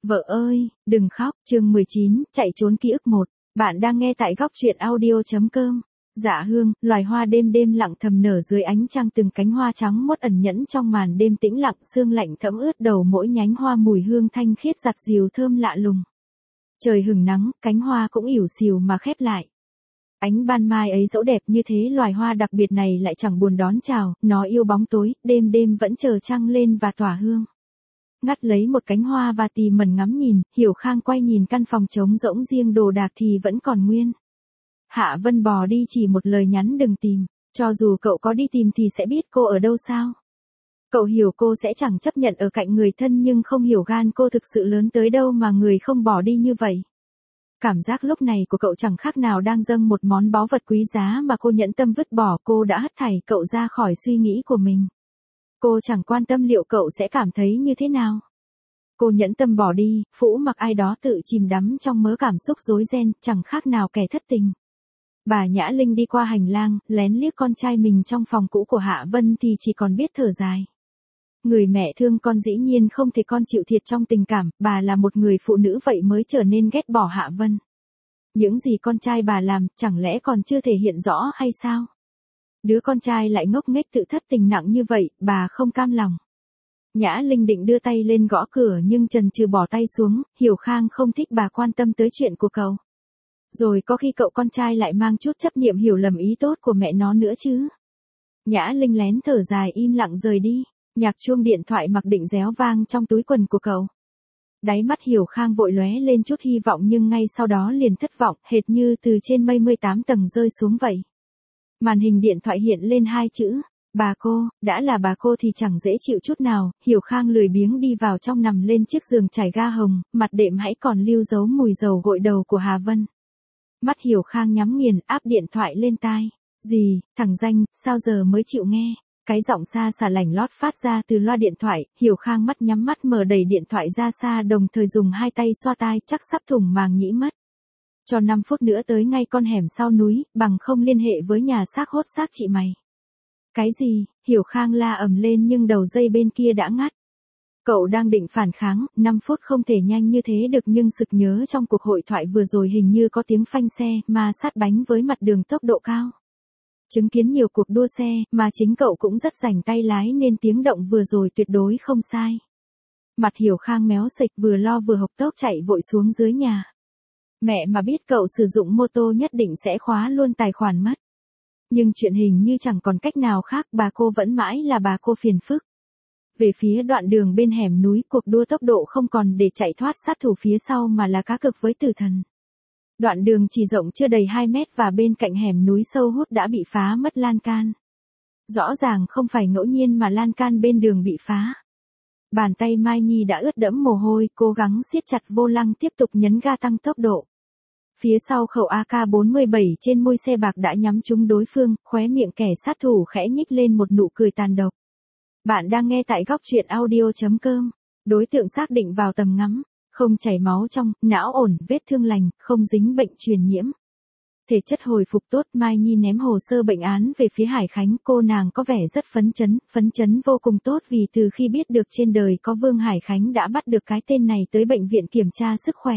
Vợ ơi, đừng khóc, chương 19, chạy trốn ký ức 1. Bạn đang nghe tại góc truyện audio.com. Dạ hương, loài hoa đêm đêm lặng thầm nở dưới ánh trăng, từng cánh hoa trắng mốt ẩn nhẫn trong màn đêm tĩnh lặng, sương lạnh thấm ướt đầu mỗi nhánh hoa, mùi hương thanh khiết giặt dìu thơm lạ lùng. Trời hừng nắng, cánh hoa cũng ỉu xìu mà khép lại. Ánh ban mai ấy dẫu đẹp như thế, loài hoa đặc biệt này lại chẳng buồn đón chào, nó yêu bóng tối, đêm đêm vẫn chờ trăng lên và tỏa hương. Ngắt lấy một cánh hoa và tì mẩn ngắm nhìn, Hiểu Khang quay nhìn căn phòng trống rỗng, riêng đồ đạc thì vẫn còn nguyên. Hạ Vân bỏ đi chỉ một lời nhắn đừng tìm, cho dù cậu có đi tìm thì sẽ biết cô ở đâu sao. Cậu hiểu cô sẽ chẳng chấp nhận ở cạnh người thân, nhưng không hiểu gan cô thực sự lớn tới đâu mà người không bỏ đi như vậy. Cảm giác lúc này của cậu chẳng khác nào đang dâng một món báu vật quý giá mà cô nhẫn tâm vứt bỏ. Cô đã hất thảy cậu ra khỏi suy nghĩ của mình. Cô chẳng quan tâm liệu cậu sẽ cảm thấy như thế nào. Cô nhẫn tâm bỏ đi, phũ mặc ai đó tự chìm đắm trong mớ cảm xúc rối ren, chẳng khác nào kẻ thất tình. Bà Nhã Linh đi qua hành lang, lén liếc con trai mình trong phòng cũ của Hạ Vân thì chỉ còn biết thở dài. Người mẹ thương con dĩ nhiên không thể con chịu thiệt trong tình cảm, bà là một người phụ nữ vậy mới trở nên ghét bỏ Hạ Vân. Những gì con trai bà làm, chẳng lẽ còn chưa thể hiện rõ hay sao? Đứa con trai lại ngốc nghếch tự thất tình nặng như vậy, bà không cam lòng. Nhã Linh định đưa tay lên gõ cửa nhưng chần chừ bỏ tay xuống, Hiểu Khang không thích bà quan tâm tới chuyện của cậu. Rồi có khi cậu con trai lại mang chút chấp niệm hiểu lầm ý tốt của mẹ nó nữa chứ. Nhã Linh lén thở dài im lặng rời đi, nhạc chuông điện thoại mặc định réo vang trong túi quần của cậu. Đáy mắt Hiểu Khang vội lóe lên chút hy vọng nhưng ngay sau đó liền thất vọng, hệt như từ trên mây 18 tầng rơi xuống vậy. Màn hình điện thoại hiện lên hai chữ, bà cô. Đã là bà cô thì chẳng dễ chịu chút nào. Hiểu Khang lười biếng đi vào trong, nằm lên chiếc giường trải ga hồng, mặt đệm hãy còn lưu dấu mùi dầu gội đầu của Hà Vân. Mắt Hiểu Khang nhắm nghiền, áp điện thoại lên tai. Gì, thằng danh, sao giờ mới chịu nghe? Cái giọng xa xả lảnh lót phát ra từ loa điện thoại. Hiểu Khang mắt nhắm mắt mở đẩy điện thoại ra xa, đồng thời dùng hai tay xoa tai, chắc sắp thủng màng nhĩ mất. Cho 5 phút nữa tới ngay con hẻm sau núi, bằng không liên hệ với nhà xác hốt xác chị mày. Cái gì? Hiểu Khang la ầm lên nhưng đầu dây bên kia đã ngắt. Cậu đang định phản kháng, 5 phút không thể nhanh như thế được, nhưng sực nhớ trong cuộc hội thoại vừa rồi hình như có tiếng phanh xe ma sát bánh với mặt đường tốc độ cao. Chứng kiến nhiều cuộc đua xe, mà chính cậu cũng rất rành tay lái nên tiếng động vừa rồi tuyệt đối không sai. Mặt Hiểu Khang méo xệch, vừa lo vừa hộc tốc chạy vội xuống dưới nhà. Mẹ mà biết cậu sử dụng mô tô nhất định sẽ khóa luôn tài khoản mất. Nhưng chuyện hình như chẳng còn cách nào khác, bà cô vẫn mãi là bà cô phiền phức. Về phía đoạn đường bên hẻm núi, cuộc đua tốc độ không còn để chạy thoát sát thủ phía sau mà là cá cược với tử thần. Đoạn đường chỉ rộng chưa đầy 2 mét và bên cạnh hẻm núi sâu hút đã bị phá mất lan can. Rõ ràng không phải ngẫu nhiên mà lan can bên đường bị phá. Bàn tay Mai Nhi đã ướt đẫm mồ hôi, cố gắng siết chặt vô lăng tiếp tục nhấn ga tăng tốc độ. Phía sau khẩu AK-47 trên môi xe bạc đã nhắm trúng đối phương, khóe miệng kẻ sát thủ khẽ nhích lên một nụ cười tàn độc. Bạn đang nghe tại góc truyện audio.com. Đối tượng xác định vào tầm ngắm, không chảy máu trong, não ổn, vết thương lành, không dính bệnh truyền nhiễm. Thể chất hồi phục tốt. Mai Nhi ném hồ sơ bệnh án về phía Hải Khánh, cô nàng có vẻ rất phấn chấn vô cùng tốt vì từ khi biết được trên đời có Vương Hải Khánh đã bắt được cái tên này tới bệnh viện kiểm tra sức khỏe.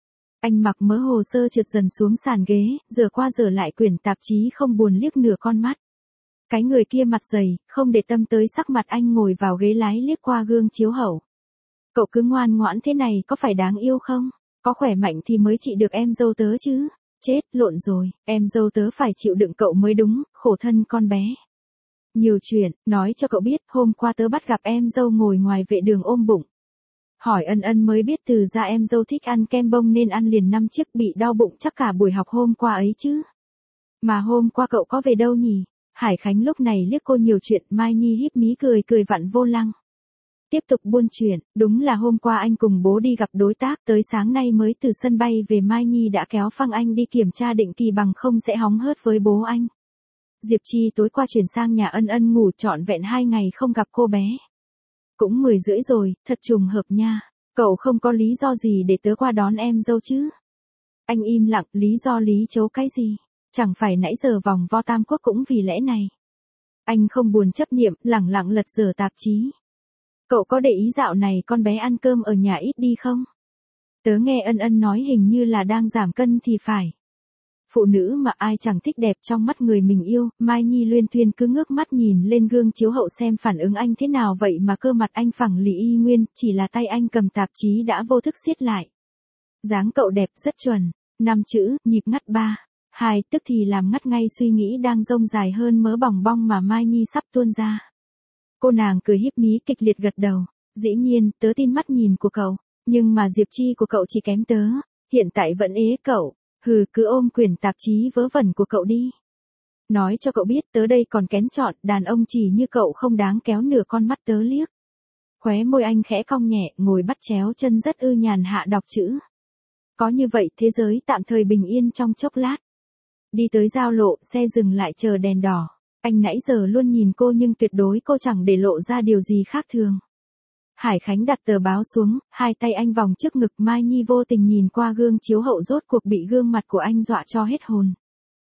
Anh mặc mớ hồ sơ trượt dần xuống sàn ghế, giờ qua giờ lại quyển tạp chí không buồn liếc nửa con mắt. Cái người kia mặt dày, không để tâm tới sắc mặt anh, ngồi vào ghế lái liếc qua gương chiếu hậu. Cậu cứ ngoan ngoãn thế này có phải đáng yêu không? Có khỏe mạnh thì mới trị được em dâu tớ chứ. Chết, lộn rồi, em dâu tớ phải chịu đựng cậu mới đúng, khổ thân con bé. Nhiều chuyện, nói cho cậu biết, hôm qua tớ bắt gặp em dâu ngồi ngoài vệ đường ôm bụng. Hỏi ân mới biết từ ra em dâu thích ăn kem bông nên ăn liền 5 chiếc, bị đau bụng chắc cả buổi học hôm qua ấy chứ. Mà hôm qua cậu có về đâu nhỉ? Hải Khánh lúc này liếc cô nhiều chuyện. Mai Nhi híp mí cười vặn vô lăng. Tiếp tục buôn chuyện, đúng là hôm qua anh cùng bố đi gặp đối tác, tới sáng nay mới từ sân bay về. Mai Nhi đã kéo phăng anh đi kiểm tra định kỳ, bằng không sẽ hóng hớt với bố anh. Diệp Chi tối qua chuyển sang nhà ân ngủ trọn vẹn 2 ngày không gặp cô bé. Cũng 10 rưỡi rồi, thật trùng hợp nha. Cậu không có lý do gì để tớ qua đón em dâu chứ? Anh im lặng, lý do lý chấu cái gì? Chẳng phải nãy giờ vòng vo Tam Quốc cũng vì lẽ này. Anh không buồn chấp niệm, lẳng lặng lật dở tạp chí. Cậu có để ý dạo này con bé ăn cơm ở nhà ít đi không? Tớ nghe Ân Ân nói hình như là đang giảm cân thì phải. Phụ nữ mà ai chẳng thích đẹp trong mắt người mình yêu, Mai Nhi luyên thuyên cứ ngước mắt nhìn lên gương chiếu hậu xem phản ứng anh thế nào vậy mà cơ mặt anh phẳng lì y nguyên, chỉ là tay anh cầm tạp chí đã vô thức siết lại. Dáng cậu đẹp rất chuẩn, 5 chữ, nhịp ngắt 3, 2, tức thì làm ngắt ngay suy nghĩ đang dông dài hơn mớ bòng bong mà Mai Nhi sắp tuôn ra. Cô nàng cười híp mí kịch liệt gật đầu, dĩ nhiên, tớ tin mắt nhìn của cậu, nhưng mà Diệp Chi của cậu chỉ kém tớ, hiện tại vẫn ế cậu. Hừ, cứ ôm quyển tạp chí vớ vẩn của cậu đi. Nói cho cậu biết tớ đây còn kén chọn, đàn ông chỉ như cậu không đáng kéo nửa con mắt tớ liếc. Khóe môi anh khẽ cong nhẹ, ngồi bắt chéo chân rất ư nhàn hạ đọc chữ. Có như vậy thế giới tạm thời bình yên trong chốc lát. Đi tới giao lộ, xe dừng lại chờ đèn đỏ. Anh nãy giờ luôn nhìn cô nhưng tuyệt đối cô chẳng để lộ ra điều gì khác thường. Hải Khánh đặt tờ báo xuống, hai tay anh vòng trước ngực. Mai Nhi vô tình nhìn qua gương chiếu hậu rốt cuộc bị gương mặt của anh dọa cho hết hồn.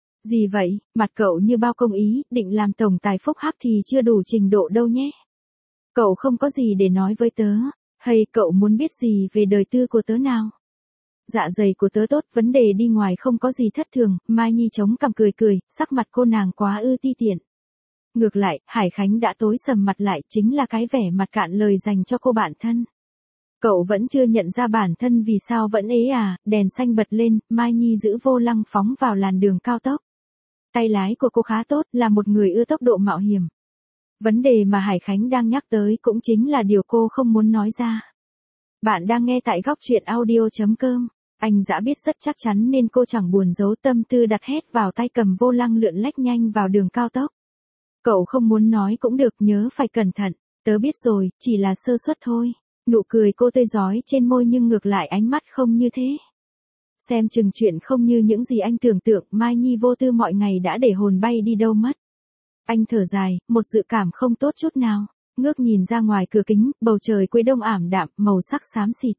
Gì vậy, mặt cậu như bao công ý, định làm tổng tài phúc hắc thì chưa đủ trình độ đâu nhé. Cậu không có gì để nói với tớ, hay cậu muốn biết gì về đời tư của tớ nào? Dạ dày của tớ tốt, vấn đề đi ngoài không có gì thất thường. Mai Nhi chống cằm cười cười, sắc mặt cô nàng quá ư ti tiện. Ngược lại, Hải Khánh đã tối sầm mặt lại, chính là cái vẻ mặt cạn lời dành cho cô bạn thân. Cậu vẫn chưa nhận ra bản thân vì sao vẫn ế à? Đèn xanh bật lên, Mai Nhi giữ vô lăng phóng vào làn đường cao tốc. Tay lái của cô khá tốt, là một người ưa tốc độ mạo hiểm. Vấn đề mà Hải Khánh đang nhắc tới cũng chính là điều cô không muốn nói ra. Bạn đang nghe tại góc truyện audio.com. Anh đã biết rất chắc chắn nên cô chẳng buồn giấu tâm tư đặt hết vào tay cầm vô lăng lượn lách nhanh vào đường cao tốc. Cậu không muốn nói cũng được, nhớ phải cẩn thận. Tớ biết rồi, chỉ là sơ suất thôi. Nụ cười cô tươi rói trên môi nhưng ngược lại ánh mắt không như thế. Xem chừng chuyện không như những gì anh tưởng tượng. Mai Nhi vô tư mọi ngày đã để hồn bay đi đâu mất. Anh thở dài, một dự cảm không tốt chút nào. Ngước nhìn ra ngoài cửa kính, bầu trời cuối đông ảm đạm, màu sắc xám xịt.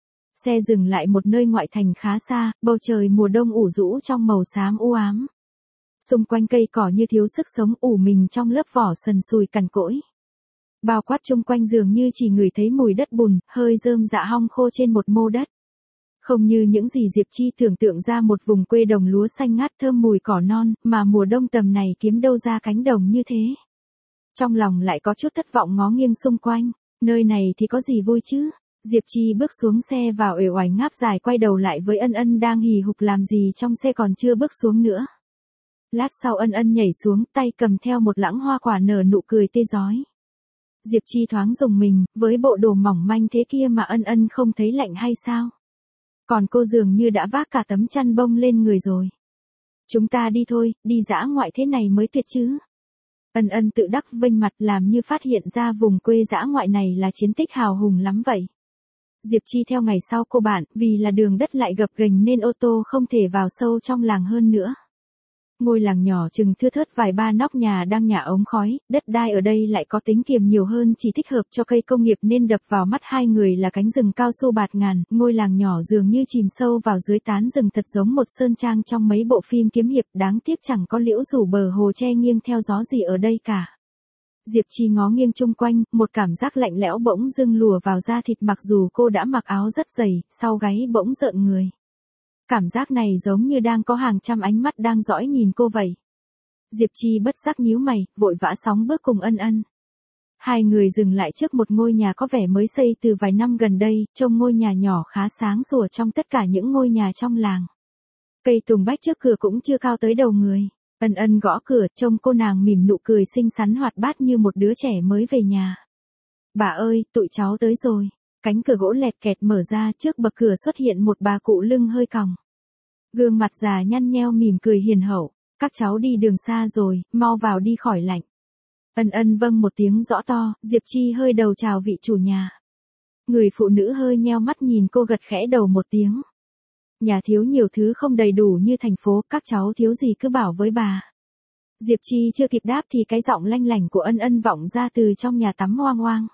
Xe dừng lại một nơi ngoại thành khá xa, bầu trời mùa đông ủ rũ trong màu xám u ám. Xung quanh cây cỏ như thiếu sức sống, ủ mình trong lớp vỏ sần sùi cằn cỗi. Bao quát chung quanh dường như chỉ ngửi thấy mùi đất bùn, hơi rơm rạ hong khô trên một mô đất. Không như những gì Diệp Chi tưởng tượng ra một vùng quê đồng lúa xanh ngát thơm mùi cỏ non, mà mùa đông tầm này kiếm đâu ra cánh đồng như thế. Trong lòng lại có chút thất vọng ngó nghiêng xung quanh, nơi này thì có gì vui chứ? Diệp Chi bước xuống xe vào uể oải ngáp dài, quay đầu lại với Ân Ân đang hì hục làm gì trong xe còn chưa bước xuống nữa. Lát sau Ân Ân nhảy xuống, tay cầm theo một lẵng hoa quả nở nụ cười tươi rói. Diệp Chi thoáng rùng mình, với bộ đồ mỏng manh thế kia mà Ân Ân không thấy lạnh hay sao? Còn cô dường như đã vác cả tấm chăn bông lên người rồi. Chúng ta đi thôi, đi dã ngoại thế này mới tuyệt chứ. Ân Ân tự đắc vênh mặt, làm như phát hiện ra vùng quê dã ngoại này là chiến tích hào hùng lắm vậy. Diệp Chi theo ngày sau cô bạn, vì là đường đất lại gập ghềnh nên ô tô không thể vào sâu trong làng hơn nữa. Ngôi làng nhỏ chừng thưa thớt vài ba nóc nhà đang nhả ống khói, đất đai ở đây lại có tính kiềm nhiều hơn, chỉ thích hợp cho cây công nghiệp nên đập vào mắt hai người là cánh rừng cao su bạt ngàn. Ngôi làng nhỏ dường như chìm sâu vào dưới tán rừng, thật giống một sơn trang trong mấy bộ phim kiếm hiệp, đáng tiếc chẳng có liễu rủ bờ hồ che nghiêng theo gió gì ở đây cả. Diệp Chi ngó nghiêng chung quanh, một cảm giác lạnh lẽo bỗng dưng lùa vào da thịt, mặc dù cô đã mặc áo rất dày, sau gáy bỗng rợn người. Cảm giác này giống như đang có hàng trăm ánh mắt đang dõi nhìn cô vậy. Diệp Chi bất giác nhíu mày, vội vã sóng bước cùng Ân Ân. Hai người dừng lại trước một ngôi nhà có vẻ mới xây từ vài năm gần đây, trông ngôi nhà nhỏ khá sáng sủa trong tất cả những ngôi nhà trong làng. Cây tùng bách trước cửa cũng chưa cao tới đầu người. Ân Ân gõ cửa, trông cô nàng mỉm nụ cười xinh xắn hoạt bát như một đứa trẻ mới về nhà. Bà ơi, tụi cháu tới rồi. Cánh cửa gỗ lẹt kẹt mở ra, trước bậc cửa xuất hiện một bà cụ lưng hơi còng. Gương mặt già nhăn nheo mỉm cười hiền hậu. Các cháu đi đường xa rồi, mau vào đi khỏi lạnh. Ân Ân vâng một tiếng rõ to, Diệp Chi hơi đầu chào vị chủ nhà. Người phụ nữ hơi nheo mắt nhìn cô, gật khẽ đầu một tiếng. Nhà thiếu nhiều thứ không đầy đủ như thành phố, các cháu thiếu gì cứ bảo với bà. Diệp Chi chưa kịp đáp thì cái giọng lanh lảnh của Ân Ân vọng ra từ trong nhà tắm oang oang.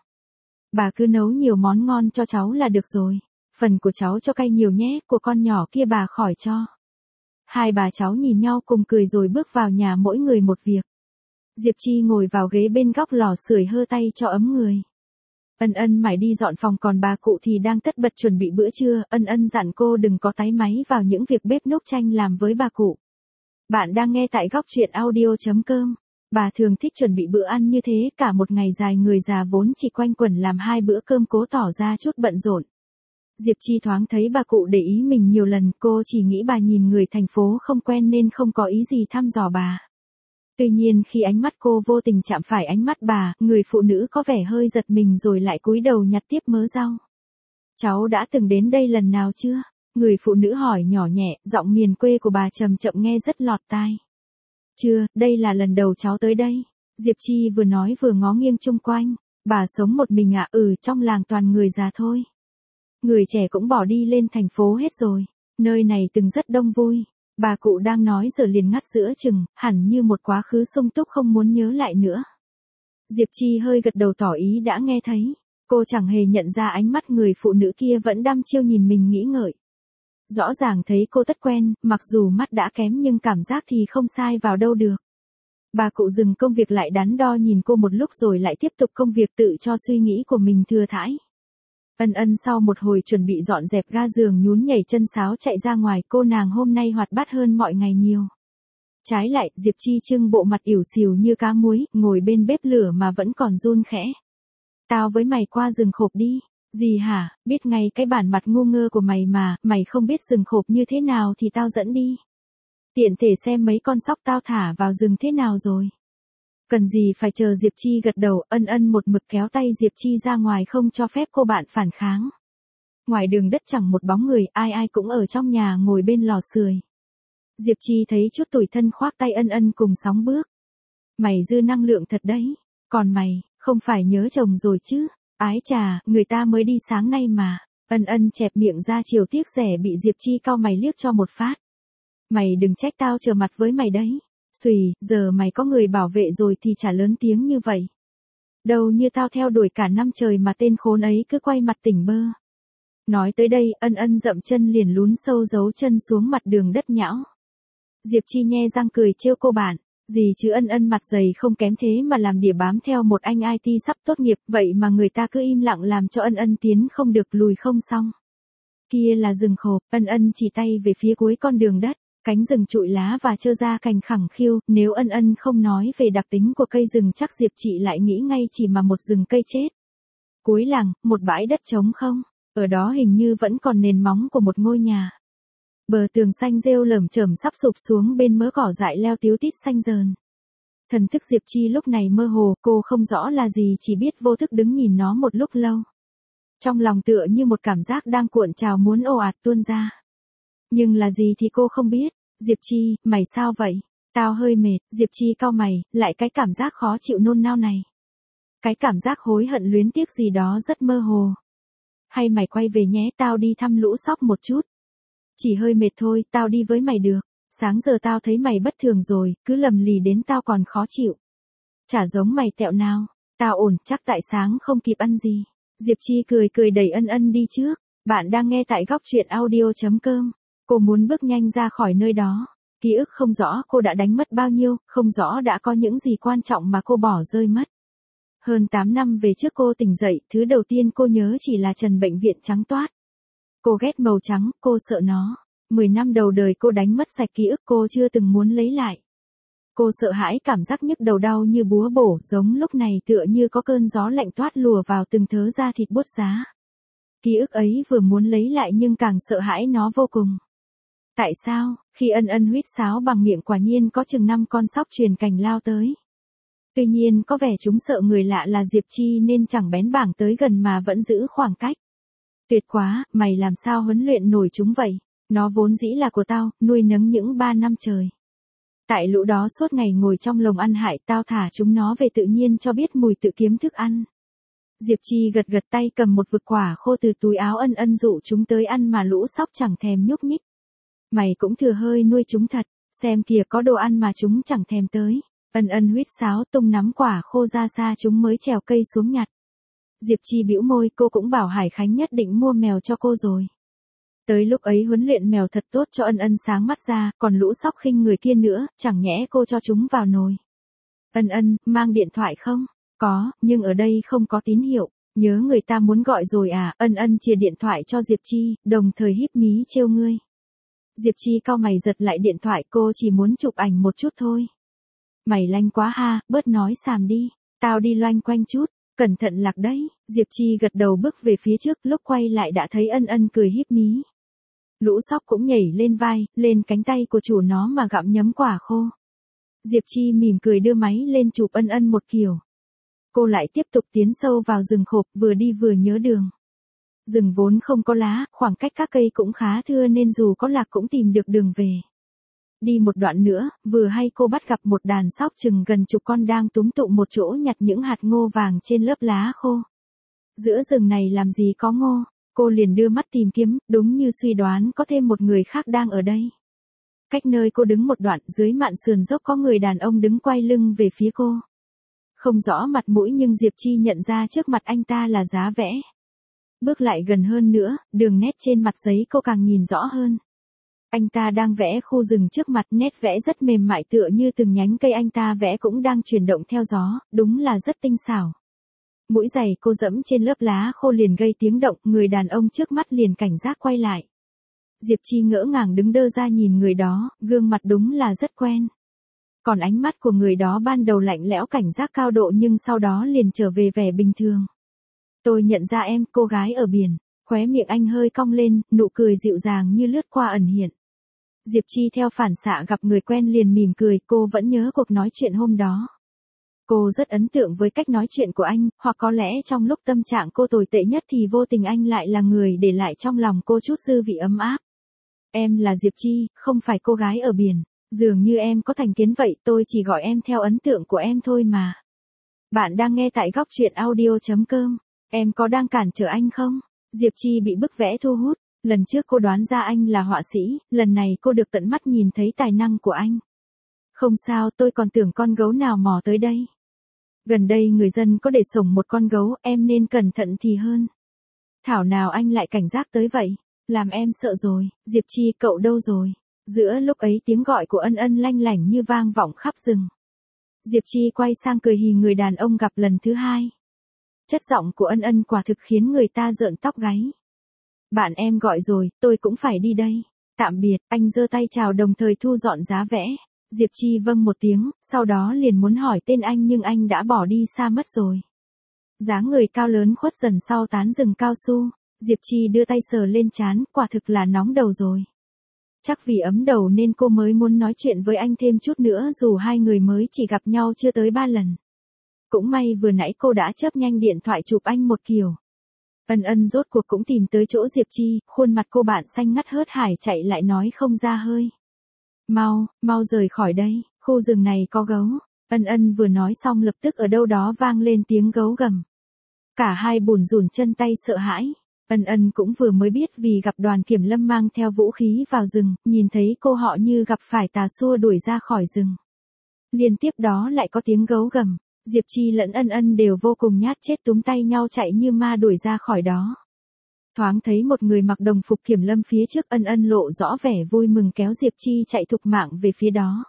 Bà cứ nấu nhiều món ngon cho cháu là được rồi. Phần của cháu cho cay nhiều nhé, của con nhỏ kia bà khỏi cho. Hai bà cháu nhìn nhau cùng cười rồi bước vào nhà, mỗi người một việc. Diệp Chi ngồi vào ghế bên góc lò sưởi hơ tay cho ấm người. Ân Ân mải đi dọn phòng, còn bà cụ thì đang tất bật chuẩn bị bữa trưa. Ân Ân dặn cô đừng có táy máy vào những việc bếp núc tranh làm với bà cụ. Bạn đang nghe tại góc truyện audio.com. Bà thường thích chuẩn bị bữa ăn như thế, cả một ngày dài người già vốn chỉ quanh quẩn làm 2 bữa cơm cố tỏ ra chút bận rộn. Diệp Chi thoáng thấy bà cụ để ý mình nhiều lần, cô chỉ nghĩ bà nhìn người thành phố không quen nên không có ý gì thăm dò bà. Tuy nhiên khi ánh mắt cô vô tình chạm phải ánh mắt bà, người phụ nữ có vẻ hơi giật mình rồi lại cúi đầu nhặt tiếp mớ rau. Cháu đã từng đến đây lần nào chưa? Người phụ nữ hỏi nhỏ nhẹ, giọng miền quê của bà trầm chậm nghe rất lọt tai. Chưa, đây là lần đầu cháu tới đây. Diệp Chi vừa nói vừa ngó nghiêng chung quanh. Bà sống một mình ạ? Trong làng toàn người già thôi. Người trẻ cũng bỏ đi lên thành phố hết rồi. Nơi này từng rất đông vui. Bà cụ đang nói giờ liền ngắt giữa chừng, hẳn như một quá khứ sung túc không muốn nhớ lại nữa. Diệp Chi hơi gật đầu tỏ ý đã nghe thấy. Cô chẳng hề nhận ra ánh mắt người phụ nữ kia vẫn đăm chiêu nhìn mình nghĩ ngợi. Rõ ràng thấy cô tất quen, mặc dù mắt đã kém nhưng cảm giác thì không sai vào đâu được. Bà cụ dừng công việc lại đắn đo nhìn cô một lúc rồi lại tiếp tục công việc tự cho suy nghĩ của mình thừa thãi. Ân Ân sau một hồi chuẩn bị dọn dẹp ga giường nhún nhảy chân sáo chạy ra ngoài, cô nàng hôm nay hoạt bát hơn mọi ngày nhiều. Trái lại, Diệp Chi trưng bộ mặt ỉu xìu như cá muối, ngồi bên bếp lửa mà vẫn còn run khẽ. Tao với mày qua rừng khộp đi. Gì hả, biết ngay cái bản mặt ngu ngơ của mày mà, mày không biết rừng khộp như thế nào thì tao dẫn đi. Tiện thể xem mấy con sóc tao thả vào rừng thế nào rồi. Cần gì phải chờ. Diệp Chi gật đầu. Ân Ân một mực kéo tay Diệp Chi ra ngoài không cho phép cô bạn phản kháng. Ngoài đường đất chẳng một bóng người, ai ai cũng ở trong nhà ngồi bên lò sưởi. Diệp Chi thấy chút tủi thân khoác tay Ân Ân cùng sóng bước. Mày dư năng lượng thật đấy, còn mày, không phải nhớ chồng rồi chứ? Ái chà, người ta mới đi sáng nay mà. Ân Ân chẹp miệng ra chiều tiếc rẻ bị Diệp Chi cau mày liếc cho một phát. Mày đừng trách tao trở mặt với mày đấy. Xùy, giờ mày có người bảo vệ rồi thì chả lớn tiếng như vậy. Đâu như tao theo đuổi cả năm trời mà tên khốn ấy cứ quay mặt tỉnh bơ. Nói tới đây, Ân Ân dậm chân liền lún sâu giấu chân xuống mặt đường đất nhão. Diệp Chi nhe răng cười trêu cô bạn. Gì chứ, Ân Ân mặt dày không kém thế mà làm đỉa bám theo một anh IT sắp tốt nghiệp, vậy mà người ta cứ im lặng làm cho Ân Ân tiến không được lùi không xong. Kia là rừng khộp. Ân Ân chỉ tay về phía cuối con đường đất. Cánh rừng trụi lá và trơ ra cành khẳng khiu, nếu Ân Ân không nói về đặc tính của cây rừng chắc Diệp Chị lại nghĩ ngay chỉ mà một rừng cây chết. Cuối làng, một bãi đất trống không, ở đó hình như vẫn còn nền móng của một ngôi nhà. Bờ tường xanh rêu lởm chởm sắp sụp xuống, bên mớ cỏ dại leo tíu tít xanh dờn. Thần thức Diệp Chi lúc này mơ hồ, cô không rõ là gì, chỉ biết vô thức đứng nhìn nó một lúc lâu. Trong lòng tựa như một cảm giác đang cuộn trào muốn ồ ạt tuôn ra. Nhưng là gì thì cô không biết. Diệp Chi, mày sao vậy? Tao hơi mệt. Diệp Chi cau mày, lại cái cảm giác khó chịu nôn nao này. Cái cảm giác hối hận luyến tiếc gì đó rất mơ hồ. Hay mày quay về nhé, tao đi thăm lũ sóc một chút. Chỉ hơi mệt thôi, tao đi với mày được. Sáng giờ tao thấy mày bất thường rồi, cứ lầm lì đến tao còn khó chịu. Chả giống mày tẹo nào. Tao ổn, chắc tại sáng không kịp ăn gì. Diệp Chi cười cười đẩy Ân Ân đi trước. Bạn đang nghe tại góc truyện audio.com. Cô muốn bước nhanh ra khỏi nơi đó. Ký ức không rõ cô đã đánh mất bao nhiêu, không rõ đã có những gì quan trọng mà cô bỏ rơi mất. Hơn 8 năm về trước cô tỉnh dậy, thứ đầu tiên cô nhớ chỉ là trần bệnh viện trắng toát. Cô ghét màu trắng, cô sợ nó. 10 năm đầu đời cô đánh mất sạch ký ức cô chưa từng muốn lấy lại. Cô sợ hãi cảm giác nhức đầu đau như búa bổ, giống lúc này tựa như có cơn gió lạnh toát lùa vào từng thớ da thịt buốt giá. Ký ức ấy vừa muốn lấy lại nhưng càng sợ hãi nó vô cùng. Tại sao, khi Ân Ân huýt sáo bằng miệng quả nhiên có chừng 5 con sóc truyền cành lao tới. Tuy nhiên có vẻ chúng sợ người lạ là Diệp Chi nên chẳng bén bảng tới gần mà vẫn giữ khoảng cách. Tuyệt quá, mày làm sao huấn luyện nổi chúng vậy? Nó vốn dĩ là của tao, nuôi nấng những 3 năm trời. Tại lũ đó suốt ngày ngồi trong lồng ăn hại, tao thả chúng nó về tự nhiên cho biết mùi tự kiếm thức ăn. Diệp Chi gật gật tay cầm một vực quả khô từ túi áo Ân Ân dụ chúng tới ăn mà lũ sóc chẳng thèm nhúc nhích. Mày cũng thừa hơi nuôi chúng thật, xem kìa có đồ ăn mà chúng chẳng thèm tới. Ân Ân huýt sáo tung nắm quả khô ra xa chúng mới trèo cây xuống nhặt. Diệp Chi bĩu môi, cô cũng bảo Hải Khánh nhất định mua mèo cho cô rồi. Tới lúc ấy huấn luyện mèo thật tốt cho Ân Ân sáng mắt ra, còn lũ sóc khinh người kia nữa, chẳng nhẽ cô cho chúng vào nồi. Ân Ân, mang điện thoại không? Có, nhưng ở đây không có tín hiệu. Nhớ người ta muốn gọi rồi à, Ân Ân chìa điện thoại cho Diệp Chi, đồng thời híp mí trêu ngươi. Diệp Chi cau mày giật lại điện thoại, cô chỉ muốn chụp ảnh một chút thôi. Mày lanh quá ha, bớt nói xàm đi, tao đi loanh quanh chút, cẩn thận lạc đấy. Diệp Chi gật đầu bước về phía trước, lúc quay lại đã thấy Ân Ân cười híp mí. Lũ sóc cũng nhảy lên vai, lên cánh tay của chủ nó mà gặm nhấm quả khô. Diệp Chi mỉm cười đưa máy lên chụp Ân Ân một kiểu. Cô lại tiếp tục tiến sâu vào rừng khộp, vừa đi vừa nhớ đường. Rừng vốn không có lá, khoảng cách các cây cũng khá thưa nên dù có lạc cũng tìm được đường về. Đi một đoạn nữa, vừa hay cô bắt gặp một đàn sóc chừng gần chục con đang túm tụ một chỗ nhặt những hạt ngô vàng trên lớp lá khô. Giữa rừng này làm gì có ngô, cô liền đưa mắt tìm kiếm, đúng như suy đoán có thêm một người khác đang ở đây. Cách nơi cô đứng một đoạn, dưới mạn sườn dốc có người đàn ông đứng quay lưng về phía cô. Không rõ mặt mũi nhưng Diệp Chi nhận ra trước mặt anh ta là Giá Vẽ. Bước lại gần hơn nữa, đường nét trên mặt giấy cô càng nhìn rõ hơn. Anh ta đang vẽ khu rừng trước mặt, nét vẽ rất mềm mại tựa như từng nhánh cây anh ta vẽ cũng đang chuyển động theo gió, đúng là rất tinh xảo. Mũi giày cô dẫm trên lớp lá khô liền gây tiếng động, người đàn ông trước mắt liền cảnh giác quay lại. Diệp Chi ngỡ ngàng đứng đơ ra nhìn người đó, gương mặt đúng là rất quen. Còn ánh mắt của người đó ban đầu lạnh lẽo cảnh giác cao độ nhưng sau đó liền trở về vẻ bình thường. Tôi nhận ra em, cô gái ở biển, khóe miệng anh hơi cong lên, nụ cười dịu dàng như lướt qua ẩn hiện. Diệp Chi theo phản xạ gặp người quen liền mỉm cười, cô vẫn nhớ cuộc nói chuyện hôm đó. Cô rất ấn tượng với cách nói chuyện của anh, hoặc có lẽ trong lúc tâm trạng cô tồi tệ nhất thì vô tình anh lại là người để lại trong lòng cô chút dư vị ấm áp. Em là Diệp Chi, không phải cô gái ở biển. Dường như em có thành kiến vậy, tôi chỉ gọi em theo ấn tượng của em thôi mà. Bạn đang nghe tại góc truyện audio.com. Em có đang cản trở anh không? Diệp Chi bị bức vẽ thu hút. Lần trước cô đoán ra anh là họa sĩ, lần này cô được tận mắt nhìn thấy tài năng của anh. Không sao, tôi còn tưởng con gấu nào mò tới đây. Gần đây người dân có để sổng một con gấu, em nên cẩn thận thì hơn. Thảo nào anh lại cảnh giác tới vậy, làm em sợ rồi. Diệp Chi, cậu đâu rồi? Giữa lúc ấy tiếng gọi của Ân Ân lanh lảnh như vang vọng khắp rừng. Diệp Chi quay sang cười hì người đàn ông gặp lần thứ hai. Chất giọng của Ân Ân quả thực khiến người ta rợn tóc gáy. Bạn em gọi rồi, tôi cũng phải đi đây. Tạm biệt, anh giơ tay chào đồng thời thu dọn Giá Vẽ. Diệp Chi vâng một tiếng, sau đó liền muốn hỏi tên anh nhưng anh đã bỏ đi xa mất rồi. Dáng người cao lớn khuất dần sau tán rừng cao su. Diệp Chi đưa tay sờ lên trán, quả thực là nóng đầu rồi. Chắc vì ấm đầu nên cô mới muốn nói chuyện với anh thêm chút nữa dù hai người mới chỉ gặp nhau chưa tới 3 lần. Cũng may vừa nãy cô đã chớp nhanh điện thoại chụp anh một kiểu. Ân Ân rốt cuộc cũng tìm tới chỗ Diệp Chi, khuôn mặt cô bạn xanh ngắt hớt hải chạy lại nói không ra hơi. Mau rời khỏi đây, khu rừng này có gấu. Ân Ân vừa nói xong lập tức ở đâu đó vang lên tiếng gấu gầm. Cả hai bủn rủn chân tay sợ hãi. Ân Ân cũng vừa mới biết vì gặp đoàn kiểm lâm mang theo vũ khí vào rừng, nhìn thấy cô họ như gặp phải tà xua đuổi ra khỏi rừng. Liên tiếp đó lại có tiếng gấu gầm, Diệp Chi lẫn Ân Ân đều vô cùng nhát chết túm tay nhau chạy như ma đuổi ra khỏi đó. Thoáng thấy một người mặc đồng phục kiểm lâm phía trước, Ân Ân lộ rõ vẻ vui mừng kéo Diệp Chi chạy thục mạng về phía đó.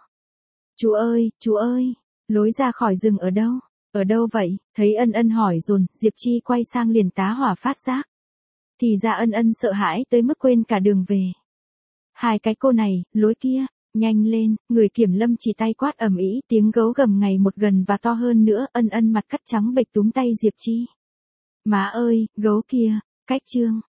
Chú ơi, lối ra khỏi rừng ở đâu? Ở đâu vậy? Thấy Ân Ân hỏi dồn, Diệp Chi quay sang liền tá hỏa phát giác. Thì ra Ân Ân sợ hãi tới mức quên cả đường về. Hai cái cô này, lối kia, nhanh lên, người kiểm lâm chỉ tay quát ầm ĩ, tiếng gấu gầm ngày một gần và to hơn nữa, Ân Ân mặt cắt trắng bệch túm tay Diệp Chi. Má ơi, gấu kia, cách chương.